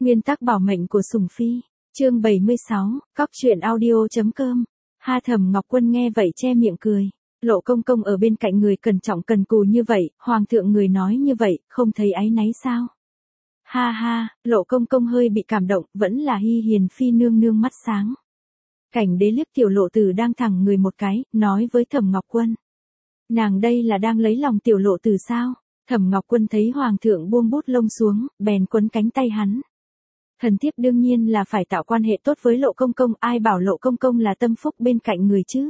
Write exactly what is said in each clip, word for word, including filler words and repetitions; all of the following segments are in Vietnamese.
Nguyên tắc bảo mệnh của sủng phi. Chương bảy mươi sáu, cóc truyện audio.com. Ha Thẩm Ngọc Quân nghe vậy che miệng cười. Lộ công công ở bên cạnh người cẩn trọng cần cù như vậy, hoàng thượng người nói như vậy, không thấy áy náy sao? Ha ha, Lộ công công hơi bị cảm động, vẫn là Hi Hiền phi nương nương mắt sáng. Cảnh đế liếc tiểu lộ tử đang thẳng người một cái, nói với Thẩm Ngọc Quân. Nàng đây là đang lấy lòng tiểu lộ tử sao? Thẩm Ngọc Quân thấy hoàng thượng buông bút lông xuống, bèn quấn cánh tay hắn. Thần thiếp đương nhiên là phải tạo quan hệ tốt với Lộ công công, ai bảo Lộ công công là tâm phúc bên cạnh người chứ?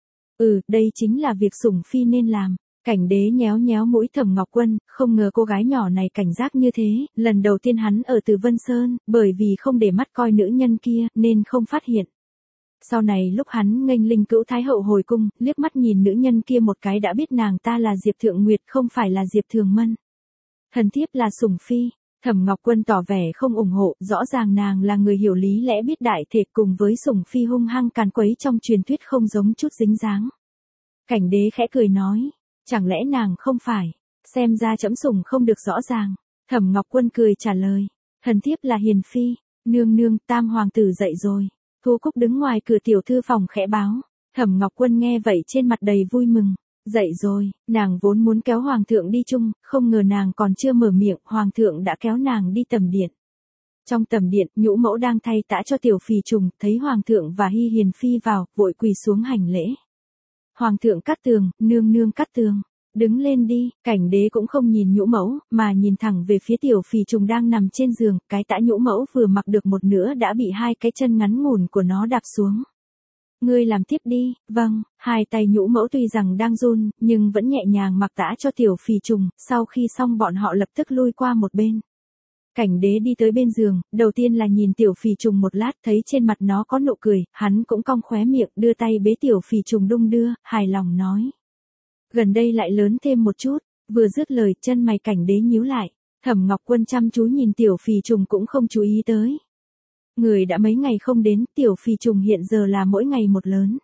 Ừ, đây chính là việc sủng phi nên làm. Cảnh đế nhéo nhéo mũi Thẩm Ngọc Quân, không ngờ cô gái nhỏ này cảnh giác như thế, lần đầu tiên hắn ở Từ Vân Sơn, bởi vì không để mắt coi nữ nhân kia, nên không phát hiện. Sau này lúc hắn nghênh linh cữu thái hậu hồi cung, liếc mắt nhìn nữ nhân kia một cái đã biết nàng ta là Diệp Thượng Nguyệt không phải là Diệp Thường Mân. Thần thiếp là sủng phi. Thẩm Ngọc Quân tỏ vẻ không ủng hộ, rõ ràng nàng là người hiểu lý lẽ biết đại thể cùng với sủng phi hung hăng càn quấy trong truyền thuyết không giống chút dính dáng. Cảnh đế khẽ cười nói, chẳng lẽ nàng không phải, xem ra trẫm sủng không được rõ ràng. Thẩm Ngọc Quân cười trả lời, thần thiếp là hiền phi, nương nương, tam hoàng tử dậy rồi. Thu Cúc đứng ngoài cửa tiểu thư phòng khẽ báo, Thẩm Ngọc Quân nghe vậy trên mặt đầy vui mừng. Dậy rồi, nàng vốn muốn kéo hoàng thượng đi chung, không ngờ nàng còn chưa mở miệng, hoàng thượng đã kéo nàng đi tầm điện. Trong tầm điện, nhũ mẫu đang thay tã cho tiểu phì trùng, thấy hoàng thượng và Hi Hiền phi vào, vội quỳ xuống hành lễ. Hoàng thượng Cát Tường, nương nương Cát Tường, đứng lên đi. Cảnh đế cũng không nhìn nhũ mẫu, mà nhìn thẳng về phía tiểu phì trùng đang nằm trên giường, cái tã nhũ mẫu vừa mặc được một nửa đã bị hai cái chân ngắn ngủn của nó đạp xuống. Ngươi làm tiếp đi. Vâng. Hai tay nhũ mẫu tuy rằng đang run, nhưng vẫn nhẹ nhàng mặc tã cho tiểu phì trùng, sau khi xong bọn họ lập tức lui qua một bên. Cảnh đế đi tới bên giường, đầu tiên là nhìn tiểu phì trùng một lát, thấy trên mặt nó có nụ cười, hắn cũng cong khóe miệng, đưa tay bế tiểu phì trùng đung đưa, hài lòng nói. Gần đây lại lớn thêm một chút, vừa dứt lời, chân mày cảnh đế nhíu lại. Thẩm Ngọc Quân chăm chú nhìn tiểu phì trùng cũng không chú ý tới. Người đã mấy ngày không đến, tiểu phì trùng hiện giờ là mỗi ngày một lớn.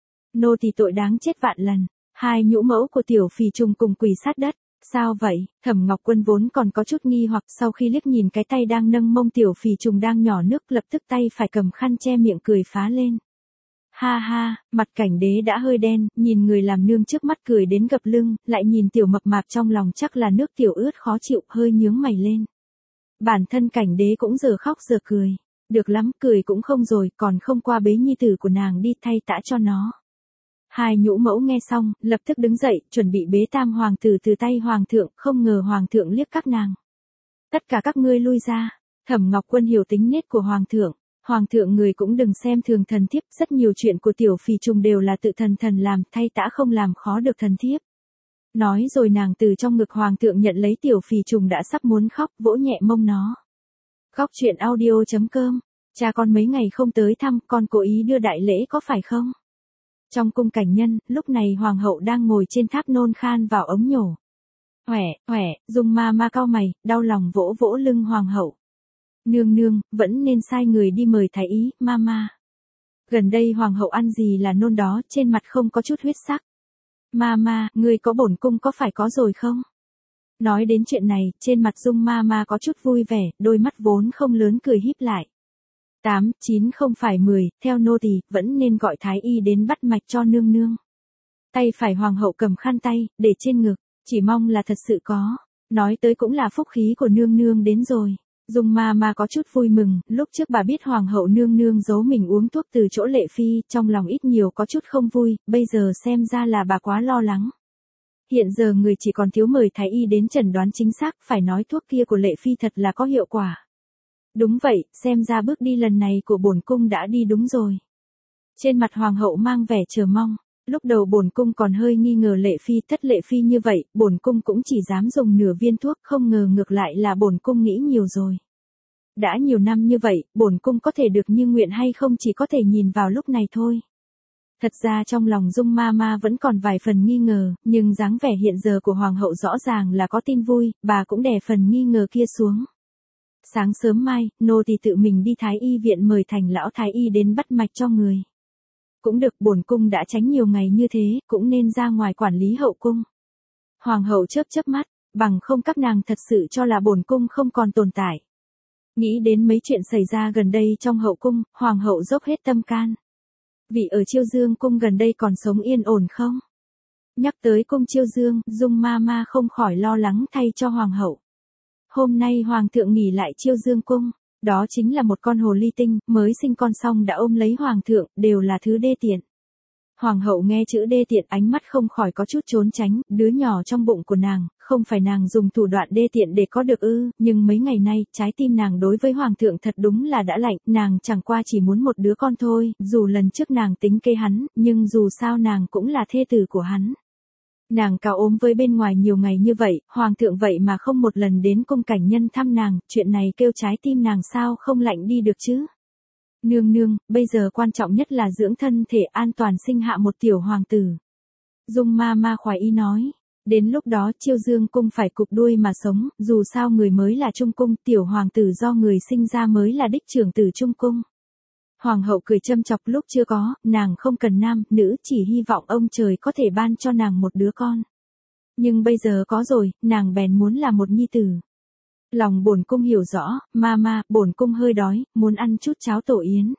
Nô tỳ tội đáng chết vạn lần. Hai nhũ mẫu của tiểu phì trùng cùng quỳ sát đất. Sao vậy? Thẩm Ngọc Quân vốn còn có chút nghi hoặc, sau khi liếc nhìn cái tay đang nâng mông tiểu phì trùng đang nhỏ nước, lập tức tay phải cầm khăn che miệng cười phá lên. Ha ha, mặt cảnh đế đã hơi đen, nhìn người làm nương trước mắt cười đến gập lưng, lại nhìn tiểu mập mạp trong lòng chắc là nước tiểu ướt khó chịu, hơi nhướng mày lên. Bản thân cảnh đế cũng giờ khóc giờ cười. Được lắm, cười cũng không rồi, còn không qua bế nhi tử của nàng đi thay tã cho nó. Hai nhũ mẫu nghe xong, lập tức đứng dậy, chuẩn bị bế tam hoàng tử từ tay hoàng thượng, không ngờ hoàng thượng liếc các nàng. Tất cả các ngươi lui ra. Thẩm Ngọc Quân hiểu tính nết của hoàng thượng. Hoàng thượng người cũng đừng xem thường thần thiếp, rất nhiều chuyện của tiểu phì trùng đều là tự thần thần làm, thay tã không làm khó được thần thiếp. Nói rồi nàng từ trong ngực hoàng thượng nhận lấy tiểu phì trùng đã sắp muốn khóc, vỗ nhẹ mông nó. Cóc truyện audio.com. Cha con mấy ngày không tới thăm, con cố ý đưa đại lễ có phải không? Trong cung cảnh nhân, lúc này hoàng hậu đang ngồi trên tháp nôn khan vào ống nhổ. Hỏe, hỏe, Dung ma ma cau mày, đau lòng vỗ vỗ lưng hoàng hậu. Nương nương, vẫn nên sai người đi mời thái y, ma ma. Gần đây hoàng hậu ăn gì là nôn đó, trên mặt không có chút huyết sắc. Ma ma, người có bổn cung có phải có rồi không? Nói đến chuyện này, trên mặt Dung ma ma có chút vui vẻ, đôi mắt vốn không lớn cười híp lại. Tám, chín không phải mười, theo nô tỳ, vẫn nên gọi thái y đến bắt mạch cho nương nương. Tay phải hoàng hậu cầm khăn tay, để trên ngực, chỉ mong là thật sự có. Nói tới cũng là phúc khí của nương nương đến rồi. Dung ma ma có chút vui mừng, lúc trước bà biết hoàng hậu nương nương giấu mình uống thuốc từ chỗ Lệ Phi, trong lòng ít nhiều có chút không vui, bây giờ xem ra là bà quá lo lắng. Hiện giờ người chỉ còn thiếu mời thái y đến chẩn đoán chính xác, phải nói thuốc kia của Lệ Phi thật là có hiệu quả. Đúng vậy, xem ra bước đi lần này của bổn cung đã đi đúng rồi. Trên mặt hoàng hậu mang vẻ chờ mong, lúc đầu bổn cung còn hơi nghi ngờ Lệ Phi, thất Lệ Phi như vậy, bổn cung cũng chỉ dám dùng nửa viên thuốc, không ngờ ngược lại là bổn cung nghĩ nhiều rồi. Đã nhiều năm như vậy, bổn cung có thể được như nguyện hay không chỉ có thể nhìn vào lúc này thôi. Thật ra trong lòng Dung ma ma vẫn còn vài phần nghi ngờ, nhưng dáng vẻ hiện giờ của hoàng hậu rõ ràng là có tin vui, bà cũng đè phần nghi ngờ kia xuống. Sáng sớm mai, nô tỳ tự mình đi thái y viện mời Thành lão thái y đến bắt mạch cho người. Cũng được, bổn cung đã tránh nhiều ngày như thế, cũng nên ra ngoài quản lý hậu cung. Hoàng hậu chớp chớp mắt, bằng không các nàng thật sự cho là bổn cung không còn tồn tại. Nghĩ đến mấy chuyện xảy ra gần đây trong hậu cung, hoàng hậu dốc hết tâm can. Vị ở Chiêu Dương cung gần đây còn sống yên ổn không? Nhắc tới cung Chiêu Dương, Dung ma ma không khỏi lo lắng thay cho hoàng hậu. Hôm nay hoàng thượng nghỉ lại Chiêu Dương cung, đó chính là một con hồ ly tinh, mới sinh con xong đã ôm lấy hoàng thượng, đều là thứ đê tiện. Hoàng hậu nghe chữ đê tiện ánh mắt không khỏi có chút trốn tránh, đứa nhỏ trong bụng của nàng, không phải nàng dùng thủ đoạn đê tiện để có được ư, nhưng mấy ngày nay, trái tim nàng đối với hoàng thượng thật đúng là đã lạnh, nàng chẳng qua chỉ muốn một đứa con thôi, dù lần trước nàng tính kê hắn, nhưng dù sao nàng cũng là thê tử của hắn. Nàng cao ốm với bên ngoài nhiều ngày như vậy, hoàng thượng vậy mà không một lần đến cung cảnh nhân thăm nàng, chuyện này kêu trái tim nàng sao không lạnh đi được chứ. Nương nương, bây giờ quan trọng nhất là dưỡng thân thể an toàn sinh hạ một tiểu hoàng tử. Dung ma ma khoái ý nói. Đến lúc đó Chiêu Dương cung phải cụp đuôi mà sống, dù sao người mới là trung cung, tiểu hoàng tử do người sinh ra mới là đích trưởng tử trung cung. Hoàng hậu cười châm chọc lúc chưa có, nàng không cần nam, nữ, chỉ hy vọng ông trời có thể ban cho nàng một đứa con. Nhưng bây giờ có rồi, nàng bèn muốn là một nhi tử. Lòng bổn cung hiểu rõ, ma ma, bổn cung hơi đói, muốn ăn chút cháo tổ yến.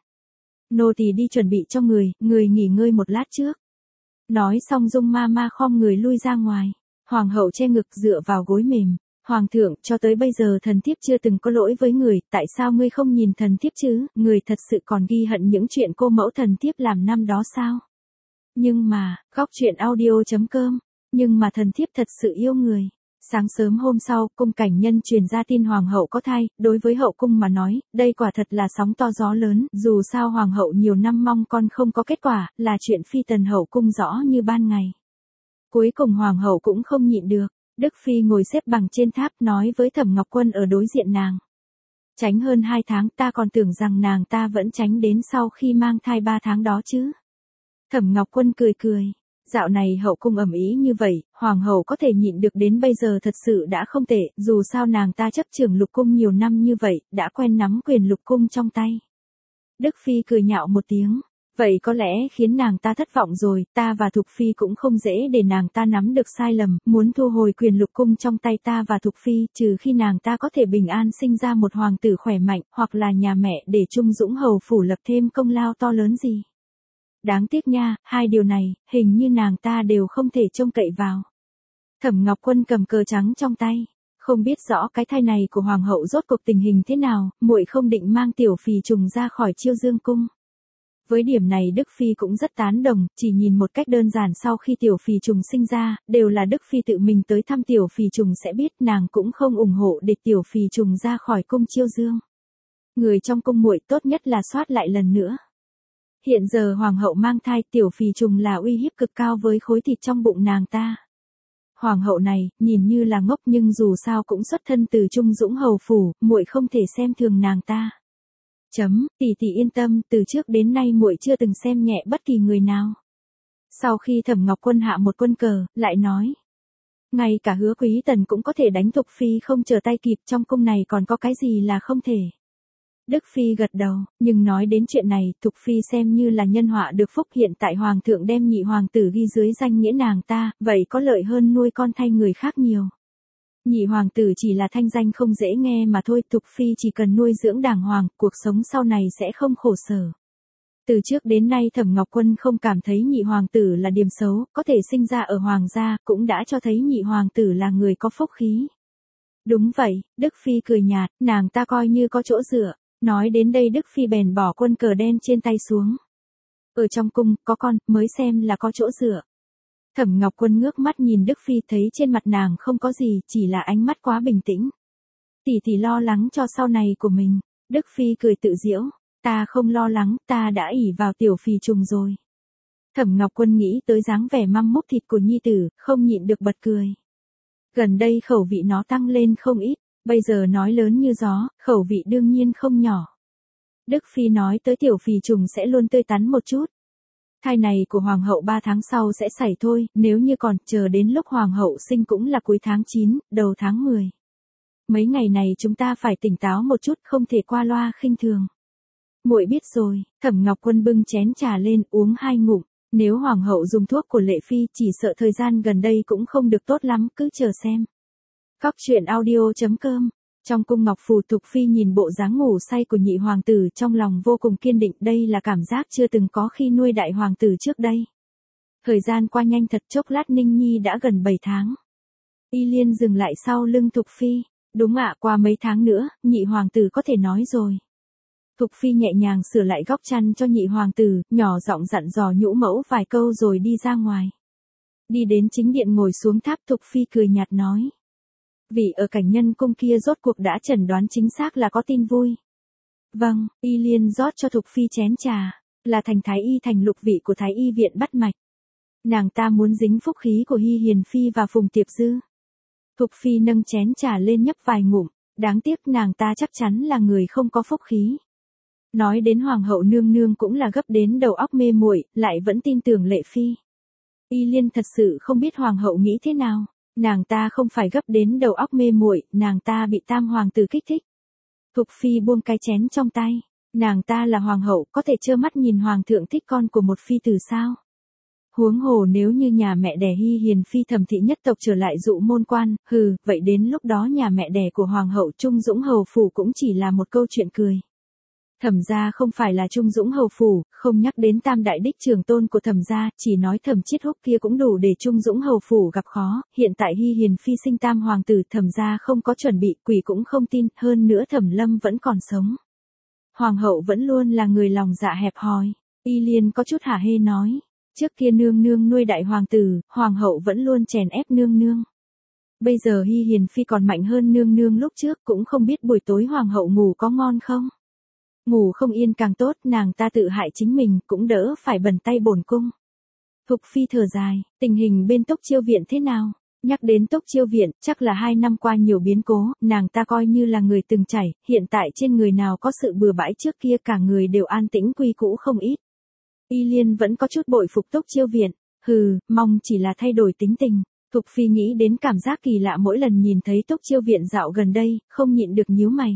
Nô tỳ đi chuẩn bị cho người, người nghỉ ngơi một lát trước. Nói xong Dung ma ma khom người lui ra ngoài. Hoàng hậu che ngực dựa vào gối mềm. Hoàng thượng, cho tới bây giờ thần thiếp chưa từng có lỗi với người, tại sao ngươi không nhìn thần thiếp chứ, người thật sự còn ghi hận những chuyện cô mẫu thần thiếp làm năm đó sao? Nhưng mà, góc chuyện audio chấm com, nhưng mà thần thiếp thật sự yêu người. Sáng sớm hôm sau, cung cảnh nhân truyền ra tin hoàng hậu có thai, đối với hậu cung mà nói, đây quả thật là sóng to gió lớn, dù sao hoàng hậu nhiều năm mong con không có kết quả, là chuyện phi tần hậu cung rõ như ban ngày. Cuối cùng hoàng hậu cũng không nhịn được, Đức Phi ngồi xếp bằng trên tháp nói với Thẩm Ngọc Quân ở đối diện nàng. Tránh hơn hai tháng ta còn tưởng rằng nàng ta vẫn tránh đến sau khi mang thai ba tháng đó chứ. Thẩm Ngọc Quân cười cười. Dạo này hậu cung ầm ĩ như vậy, hoàng hậu có thể nhịn được đến bây giờ thật sự đã không tệ, dù sao nàng ta chấp trưởng lục cung nhiều năm như vậy, đã quen nắm quyền lục cung trong tay. Đức Phi cười nhạo một tiếng, vậy có lẽ khiến nàng ta thất vọng rồi, ta và Thục Phi cũng không dễ để nàng ta nắm được sai lầm, muốn thu hồi quyền lục cung trong tay ta và Thục Phi, trừ khi nàng ta có thể bình an sinh ra một hoàng tử khỏe mạnh, hoặc là nhà mẹ để Trung Dũng hầu phủ lập thêm công lao to lớn gì. Đáng tiếc nha, hai điều này, hình như nàng ta đều không thể trông cậy vào. Thẩm Ngọc Quân cầm cờ trắng trong tay, không biết rõ cái thai này của hoàng hậu rốt cuộc tình hình thế nào, muội không định mang tiểu phì trùng ra khỏi Chiêu Dương cung. Với điểm này Đức Phi cũng rất tán đồng, chỉ nhìn một cách đơn giản sau khi tiểu phì trùng sinh ra, đều là Đức Phi tự mình tới thăm tiểu phì trùng sẽ biết nàng cũng không ủng hộ để tiểu phì trùng ra khỏi cung Chiêu Dương. Người trong cung muội tốt nhất là soát lại lần nữa. Hiện giờ hoàng hậu mang thai tiểu phì trùng là uy hiếp cực cao với khối thịt trong bụng nàng ta. Hoàng hậu này, nhìn như là ngốc nhưng dù sao cũng xuất thân từ Trung Dũng hầu phủ, muội không thể xem thường nàng ta. Chấm, tỷ tỷ yên tâm, từ trước đến nay muội chưa từng xem nhẹ bất kỳ người nào. Sau khi Thẩm Ngọc Quân hạ một quân cờ, lại nói. Ngay cả Hứa Quý Tần cũng có thể đánh Thục Phi không chờ tay kịp, trong cung này còn có cái gì là không thể. Đức Phi gật đầu, nhưng nói đến chuyện này, Thục Phi xem như là nhân họa được phúc, hiện tại hoàng thượng đem nhị hoàng tử ghi dưới danh nghĩa nàng ta, vậy có lợi hơn nuôi con thay người khác nhiều. Nhị hoàng tử chỉ là thanh danh không dễ nghe mà thôi, Thục Phi chỉ cần nuôi dưỡng đàng hoàng, cuộc sống sau này sẽ không khổ sở. Từ trước đến nay Thẩm Ngọc Quân không cảm thấy nhị hoàng tử là điểm xấu, có thể sinh ra ở hoàng gia, cũng đã cho thấy nhị hoàng tử là người có phúc khí. Đúng vậy, Đức Phi cười nhạt, nàng ta coi như có chỗ dựa. Nói đến đây Đức Phi bèn bỏ quân cờ đen trên tay xuống. Ở trong cung, có con, mới xem là có chỗ dựa. Thẩm Ngọc Quân ngước mắt nhìn Đức Phi thấy trên mặt nàng không có gì, chỉ là ánh mắt quá bình tĩnh. Tỷ tỷ lo lắng cho sau này của mình. Đức Phi cười tự giễu, ta không lo lắng, ta đã ỷ vào tiểu phì trùng rồi. Thẩm Ngọc Quân nghĩ tới dáng vẻ măm múc thịt của nhi tử, không nhịn được bật cười. Gần đây khẩu vị nó tăng lên không ít. Bây giờ nói lớn như gió, khẩu vị đương nhiên không nhỏ. Đức Phi nói tới tiểu phì trùng sẽ luôn tươi tắn một chút. Thai này của hoàng hậu ba tháng sau sẽ xảy thôi, nếu như còn chờ đến lúc hoàng hậu sinh cũng là cuối tháng chín, đầu tháng mười. Mấy ngày này chúng ta phải tỉnh táo một chút, không thể qua loa khinh thường. Muội biết rồi, Thẩm Ngọc Quân bưng chén trà lên uống hai ngụm. Nếu hoàng hậu dùng thuốc của Lệ Phi chỉ sợ thời gian gần đây cũng không được tốt lắm, cứ chờ xem. Góc chuyện audio chấm com Trong cung ngọc phù Thục Phi nhìn bộ dáng ngủ say của nhị hoàng tử trong lòng vô cùng kiên định, đây là cảm giác chưa từng có khi nuôi đại hoàng tử trước đây. Thời gian qua nhanh thật, chốc lát Ninh Nhi đã gần bảy tháng. Y Liên dừng lại sau lưng Thục Phi. Đúng ạ, qua mấy tháng nữa, nhị hoàng tử có thể nói rồi. Thục Phi nhẹ nhàng sửa lại góc chăn cho nhị hoàng tử, nhỏ giọng dặn dò nhũ mẫu vài câu rồi đi ra ngoài. Đi đến chính điện ngồi xuống tháp, Thục Phi cười nhạt nói. Vị ở cảnh nhân cung kia rốt cuộc đã chẩn đoán chính xác là có tin vui. Vâng, Y Liên rót cho Thục Phi chén trà, là thành thái y thành lục vị của thái y viện bắt mạch. Nàng ta muốn dính phúc khí của Hy Hiền Phi và Phùng Tiệp Dư. Thục Phi nâng chén trà lên nhấp vài ngụm, đáng tiếc nàng ta chắc chắn là người không có phúc khí. Nói đến hoàng hậu nương nương cũng là gấp đến đầu óc mê muội, lại vẫn tin tưởng Lệ Phi. Y Liên thật sự không biết hoàng hậu nghĩ thế nào, nàng ta không phải gấp đến đầu óc mê muội, nàng ta bị tam hoàng tử kích thích. Thục Phi buông cái chén trong tay, nàng ta là hoàng hậu có thể trơ mắt nhìn hoàng thượng thích con của một phi tử sao? Huống hồ nếu như nhà mẹ đẻ Hy Hiền Phi Thẩm thị nhất tộc trở lại dụ môn quan, hừ, vậy đến lúc đó nhà mẹ đẻ của hoàng hậu Trung Dũng Hầu Phủ cũng chỉ là một câu chuyện cười. Thẩm gia không phải là Trung Dũng Hầu Phủ, không nhắc đến tam đại đích trưởng tôn của Thẩm gia, chỉ nói Thẩm Chiết Húc kia cũng đủ để Trung Dũng Hầu Phủ gặp khó, hiện tại Hy Hiền Phi sinh tam hoàng tử, Thẩm gia không có chuẩn bị, quỷ cũng không tin, hơn nữa Thẩm Lâm vẫn còn sống. Hoàng hậu vẫn luôn là người lòng dạ hẹp hòi. Y Liên có chút hả hê nói. Trước kia nương nương nuôi đại hoàng tử, hoàng hậu vẫn luôn chèn ép nương nương. Bây giờ Hy Hiền Phi còn mạnh hơn nương nương lúc trước, cũng không biết buổi tối hoàng hậu ngủ có ngon không. Ngủ không yên càng tốt, nàng ta tự hại chính mình, cũng đỡ phải bẩn tay bổn cung. Thục Phi thở dài, tình hình bên Túc Chiêu Viện thế nào? Nhắc đến Túc Chiêu Viện, chắc là hai năm qua nhiều biến cố, nàng ta coi như là người từng trải, hiện tại trên người nào có sự bừa bãi trước kia cả người đều an tĩnh quy cũ không ít. Y Liên vẫn có chút bội phục Túc Chiêu Viện, hừ, mong chỉ là thay đổi tính tình. Thục Phi nghĩ đến cảm giác kỳ lạ mỗi lần nhìn thấy Túc Chiêu Viện dạo gần đây, không nhịn được nhíu mày.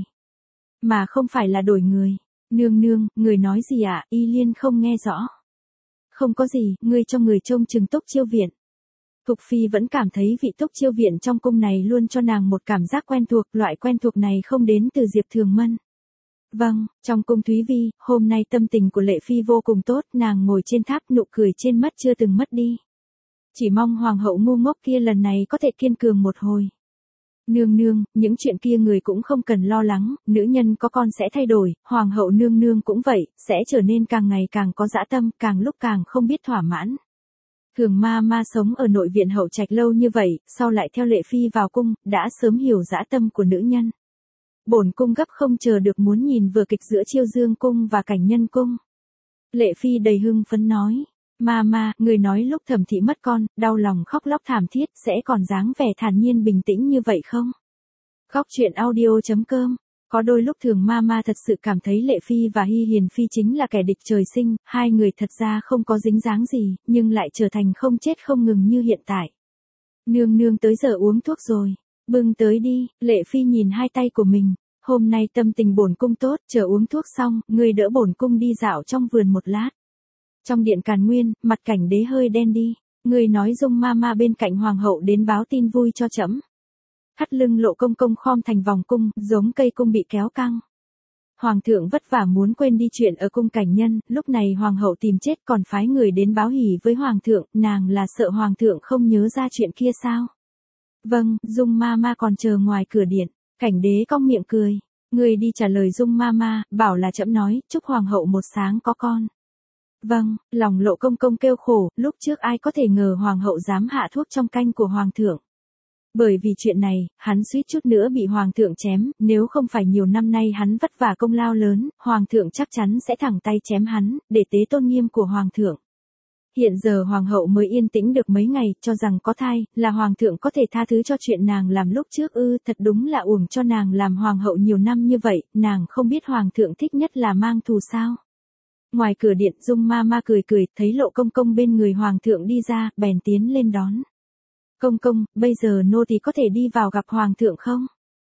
Mà không phải là đổi người. Nương nương, người nói gì ạ? À? Y Liên không nghe rõ. Không có gì, ngươi cho người trông chừng Túc Chiêu Viện. Thục Phi vẫn cảm thấy vị Túc Chiêu Viện trong cung này luôn cho nàng một cảm giác quen thuộc, loại quen thuộc này không đến từ Diệp Thường Mân. Vâng, trong cung Thúy Vi, hôm nay tâm tình của Lệ Phi vô cùng tốt, nàng ngồi trên tháp nụ cười trên mắt chưa từng mất đi. Chỉ mong hoàng hậu ngu ngốc kia lần này có thể kiên cường một hồi. Nương nương, những chuyện kia người cũng không cần lo lắng, nữ nhân có con sẽ thay đổi, hoàng hậu nương nương cũng vậy, sẽ trở nên càng ngày càng có dã tâm, càng lúc càng không biết thỏa mãn. Thường ma ma sống ở nội viện hậu trạch lâu như vậy, sau lại theo Lệ Phi vào cung, đã sớm hiểu dã tâm của nữ nhân. Bổn cung gấp không chờ được muốn nhìn vừa kịch giữa Chiêu Dương cung và Cảnh Nhân cung. Lệ Phi đầy hưng phấn nói, ma ma, người nói lúc Thẩm thị mất con, đau lòng khóc lóc thảm thiết, sẽ còn dáng vẻ thản nhiên bình tĩnh như vậy không? Khóc chuyện audio chấm com. Có đôi lúc Thường ma ma thật sự cảm thấy Lệ Phi và Hy Hiền Phi chính là kẻ địch trời sinh, hai người thật ra không có dính dáng gì, nhưng lại trở thành không chết không ngừng như hiện tại. Nương nương tới giờ uống thuốc rồi. Bưng tới đi, Lệ Phi nhìn hai tay của mình, hôm nay tâm tình bổn cung tốt, chờ uống thuốc xong, ngươi đỡ bổn cung đi dạo trong vườn một lát. Trong điện Càn Nguyên, mặt Cảnh Đế hơi đen đi, ngươi nói Dung ma ma bên cạnh hoàng hậu đến báo tin vui cho trẫm. Thắt lưng Lộ công công khom thành vòng cung, giống cây cung bị kéo căng. Hoàng thượng vất vả muốn quên đi chuyện ở cung Cảnh Nhân, lúc này hoàng hậu tìm chết còn phái người đến báo hỉ với hoàng thượng, nàng là sợ hoàng thượng không nhớ ra chuyện kia sao? Vâng, Dung ma ma còn chờ ngoài cửa điện. Cảnh Đế cong miệng cười. Người đi trả lời Dung ma ma, bảo là trẫm nói, chúc hoàng hậu một sáng có con. Vâng, lòng Lộ công công kêu khổ, lúc trước ai có thể ngờ hoàng hậu dám hạ thuốc trong canh của hoàng thượng. Bởi vì chuyện này, hắn suýt chút nữa bị hoàng thượng chém, nếu không phải nhiều năm nay hắn vất vả công lao lớn, hoàng thượng chắc chắn sẽ thẳng tay chém hắn, để tế tôn nghiêm của hoàng thượng. Hiện giờ hoàng hậu mới yên tĩnh được mấy ngày, cho rằng có thai, là hoàng thượng có thể tha thứ cho chuyện nàng làm lúc trước ư, thật đúng là uổng cho nàng làm hoàng hậu nhiều năm như vậy, nàng không biết hoàng thượng thích nhất là mang thù sao. Ngoài cửa điện Dung ma ma cười cười, thấy Lộ công công bên người hoàng thượng đi ra, bèn tiến lên đón. Công công, bây giờ nô tỳ có thể đi vào gặp hoàng thượng không?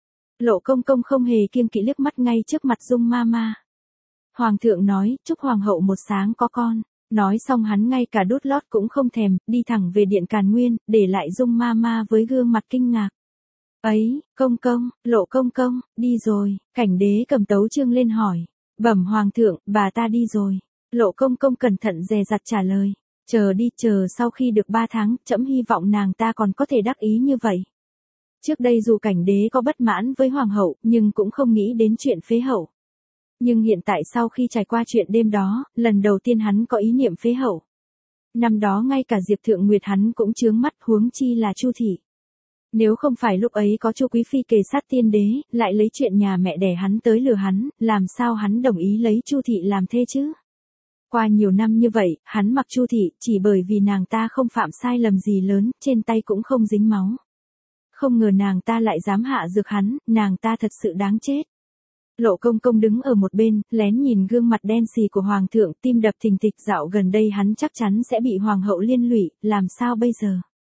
Lộ công công không hề kiêng kỵ liếc mắt ngay trước mặt Dung ma ma. Hoàng thượng nói, chúc hoàng hậu một sáng có con. Nói xong hắn ngay cả đút lót cũng không thèm, đi thẳng về điện Càn Nguyên, để lại Dung ma ma với gương mặt kinh ngạc. Ấy, công công, Lộ công công, đi rồi, cảnh đế cầm tấu chương lên hỏi. Bẩm hoàng thượng, bà ta đi rồi. Lộ công công cẩn thận dè dặt trả lời. Chờ đi, chờ sau khi được ba tháng, trẫm hy vọng nàng ta còn có thể đắc ý như vậy. Trước đây dù cảnh đế có bất mãn với hoàng hậu, nhưng cũng không nghĩ đến chuyện phế hậu. Nhưng hiện tại sau khi trải qua chuyện đêm đó, lần đầu tiên hắn có ý niệm phế hậu. Năm đó ngay cả Diệp Thượng Nguyệt hắn cũng chướng mắt, huống chi là Chu thị. Nếu không phải lúc ấy có Chu quý phi kề sát tiên đế, lại lấy chuyện nhà mẹ đẻ hắn tới lừa hắn, làm sao hắn đồng ý lấy Chu thị làm thê chứ? Qua nhiều năm như vậy, hắn mặc Chu thị chỉ bởi vì nàng ta không phạm sai lầm gì lớn, trên tay cũng không dính máu. Không ngờ nàng ta lại dám hạ dược hắn, nàng ta thật sự đáng chết. Lộ công công đứng ở một bên, lén nhìn gương mặt đen xì của hoàng thượng, tim đập thình thịch, dạo gần đây hắn chắc chắn sẽ bị hoàng hậu liên lụy, làm sao bây giờ?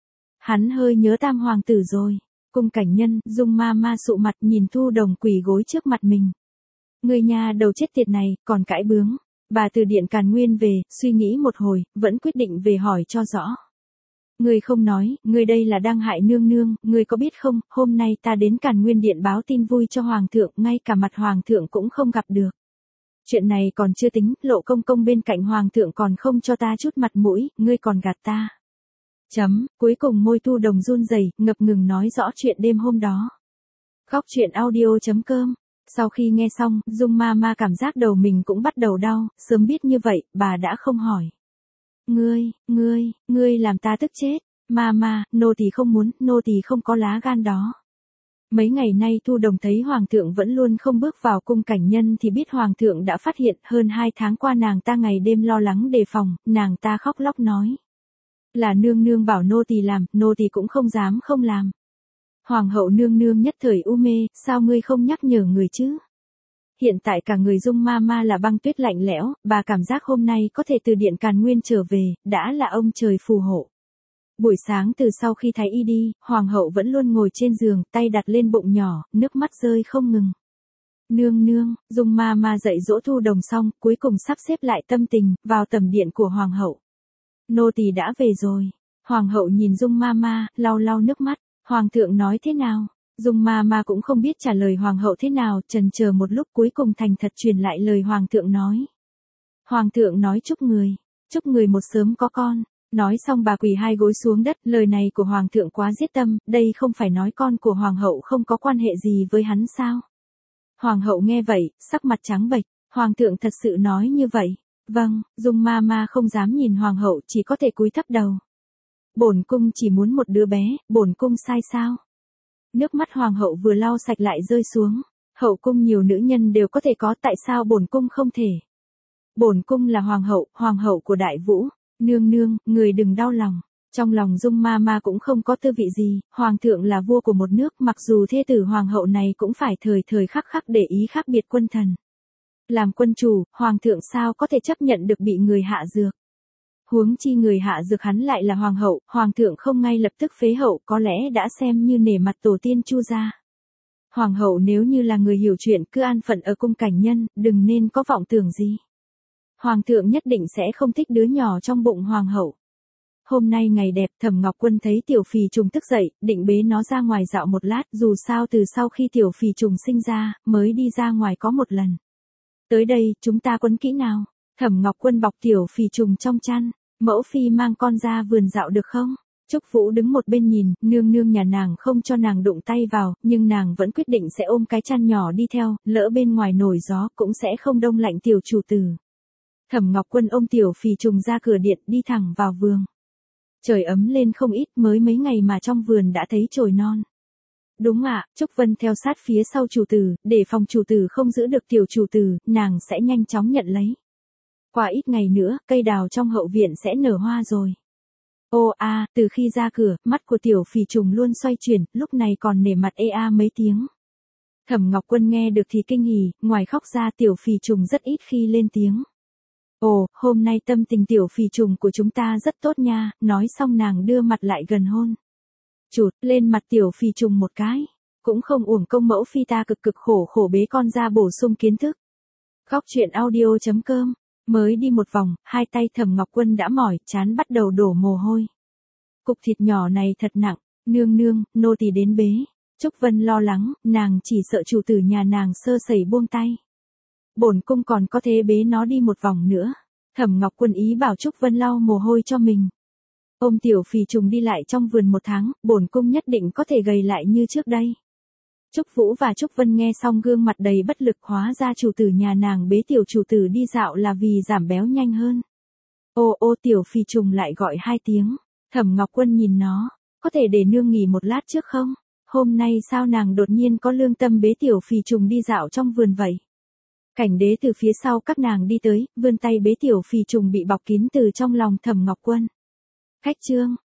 Hắn hơi nhớ tam hoàng tử rồi. Cung cảnh nhân, Dung ma ma sụ mặt nhìn Thu Đồng quỳ gối trước mặt mình. Người nhà đầu chết tiệt này, còn cãi bướng. Bà từ điện Càn Nguyên về, suy nghĩ một hồi, vẫn quyết định về hỏi cho rõ. Ngươi không nói, ngươi đây là đang hại nương nương, ngươi có biết không, hôm nay ta đến Càn Nguyên điện báo tin vui cho hoàng thượng, ngay cả mặt hoàng thượng cũng không gặp được. Chuyện này còn chưa tính, Lộ công công bên cạnh hoàng thượng còn không cho ta chút mặt mũi, ngươi còn gạt ta. Chấm, cuối cùng môi Thu Đồng run rẩy, ngập ngừng nói rõ chuyện đêm hôm đó. Góc truyện audio.com. Sau khi nghe xong, Dung ma ma cảm giác đầu mình cũng bắt đầu đau, sớm biết như vậy, bà đã không hỏi. Ngươi, ngươi, ngươi làm ta tức chết. Ma ma, nô tỳ không muốn, nô tỳ không có lá gan đó. Mấy ngày nay Thu Đồng thấy hoàng thượng vẫn luôn không bước vào cung cảnh nhân thì biết hoàng thượng đã phát hiện, hơn hai tháng qua nàng ta ngày đêm lo lắng đề phòng, nàng ta khóc lóc nói. Là nương nương bảo nô tỳ làm, nô tỳ cũng không dám không làm. Hoàng hậu nương nương nhất thời u mê, sao ngươi không nhắc nhở người chứ? Hiện tại cả người Dung ma ma là băng tuyết lạnh lẽo, bà cảm giác hôm nay có thể từ điện Càn Nguyên trở về, đã là ông trời phù hộ. Buổi sáng từ sau khi thái y đi, hoàng hậu vẫn luôn ngồi trên giường, tay đặt lên bụng nhỏ, nước mắt rơi không ngừng. Nương nương, Dung ma ma dạy dỗ Thu Đồng xong, cuối cùng sắp xếp lại tâm tình, vào tầm điện của hoàng hậu. Nô tỳ đã về rồi. Hoàng hậu nhìn Dung ma ma, lau lau nước mắt. Hoàng thượng nói thế nào? Dung ma ma cũng không biết trả lời hoàng hậu thế nào, chần chờ một lúc cuối cùng thành thật truyền lại lời hoàng thượng nói. Hoàng thượng nói chúc người, chúc người một sớm có con. Nói xong bà quỳ hai gối xuống đất, lời này của hoàng thượng quá giết tâm, đây không phải nói con của hoàng hậu không có quan hệ gì với hắn sao? Hoàng hậu nghe vậy, sắc mặt trắng bệch, hoàng thượng thật sự nói như vậy. Vâng, Dung ma ma không dám nhìn hoàng hậu, chỉ có thể cúi thấp đầu. Bổn cung chỉ muốn một đứa bé, bổn cung sai sao? Nước mắt hoàng hậu vừa lau sạch lại rơi xuống. Hậu cung nhiều nữ nhân đều có thể có, tại sao bổn cung không thể? Bổn cung là hoàng hậu, hoàng hậu của Đại Vũ. Nương nương, người đừng đau lòng. Trong lòng Dung ma ma cũng không có tư vị gì, hoàng thượng là vua của một nước, mặc dù thê tử hoàng hậu này cũng phải thời thời khắc khắc để ý khác biệt quân thần. Làm quân chủ, hoàng thượng sao có thể chấp nhận được bị người hạ dược? Huống chi người hạ dược hắn lại là hoàng hậu, hoàng thượng không ngay lập tức phế hậu, có lẽ đã xem như nể mặt tổ tiên Chu gia. Hoàng hậu nếu như là người hiểu chuyện cứ an phận ở cung cảnh nhân, đừng nên có vọng tưởng gì. Hoàng thượng nhất định sẽ không thích đứa nhỏ trong bụng hoàng hậu. Hôm nay ngày đẹp, Thẩm Ngọc Quân thấy tiểu phì trùng thức dậy, định bế nó ra ngoài dạo một lát, dù sao từ sau khi tiểu phì trùng sinh ra, mới đi ra ngoài có một lần. Tới đây, chúng ta quấn kỹ nào. Thẩm Ngọc Quân bọc tiểu phì trùng trong chăn. Mẫu phi mang con ra vườn dạo được không? Trúc Vũ đứng một bên nhìn, nương nương nhà nàng không cho nàng đụng tay vào, nhưng nàng vẫn quyết định sẽ ôm cái chăn nhỏ đi theo, lỡ bên ngoài nổi gió cũng sẽ không đông lạnh tiểu chủ tử. Thẩm Ngọc Quân ôm tiểu phì trùng ra cửa điện đi thẳng vào vườn. Trời ấm lên không ít, mới mấy ngày mà trong vườn đã thấy chồi non. Đúng ạ, Trúc Vân theo sát phía sau chủ tử, để phòng chủ tử không giữ được tiểu chủ tử, nàng sẽ nhanh chóng nhận lấy. Qua ít ngày nữa, cây đào trong hậu viện sẽ nở hoa rồi. Ô a, à, từ khi ra cửa, mắt của tiểu phì trùng luôn xoay chuyển, lúc này còn nể mặt ê a mấy tiếng. Thẩm Ngọc Quân nghe được thì kinh hỉ, ngoài khóc ra tiểu phì trùng rất ít khi lên tiếng. Ồ, hôm nay tâm tình tiểu phì trùng của chúng ta rất tốt nha, nói xong nàng đưa mặt lại gần hôn. Chụt, lên mặt tiểu phì trùng một cái. Cũng không uổng công mẫu phi ta cực cực khổ khổ bế con ra bổ sung kiến thức. Góc truyện audio.com. Mới đi một vòng, hai tay Thẩm Ngọc Quân đã mỏi, trán bắt đầu đổ mồ hôi. Cục thịt nhỏ này thật nặng, nương nương, nô tỳ đến bế. Trúc Vân lo lắng, nàng chỉ sợ chủ tử nhà nàng sơ sẩy buông tay. Bổn cung còn có thể bế nó đi một vòng nữa. Thẩm Ngọc Quân ý bảo Trúc Vân lau mồ hôi cho mình. Ôm tiểu phì trùng đi lại trong vườn một tháng, bổn cung nhất định có thể gầy lại như trước đây. Trúc Vũ và Trúc Vân nghe xong gương mặt đầy bất lực, hóa ra chủ tử nhà nàng bế tiểu chủ tử đi dạo là vì giảm béo nhanh hơn. Ô ô tiểu phì trùng lại gọi hai tiếng. Thẩm Ngọc Quân nhìn nó, có thể để nương nghỉ một lát trước không? Hôm nay sao nàng đột nhiên có lương tâm bế tiểu phì trùng đi dạo trong vườn vậy? Cảnh Đế từ phía sau các nàng đi tới, vươn tay bế tiểu phì trùng bị bọc kín từ trong lòng Thẩm Ngọc Quân. Khách trương,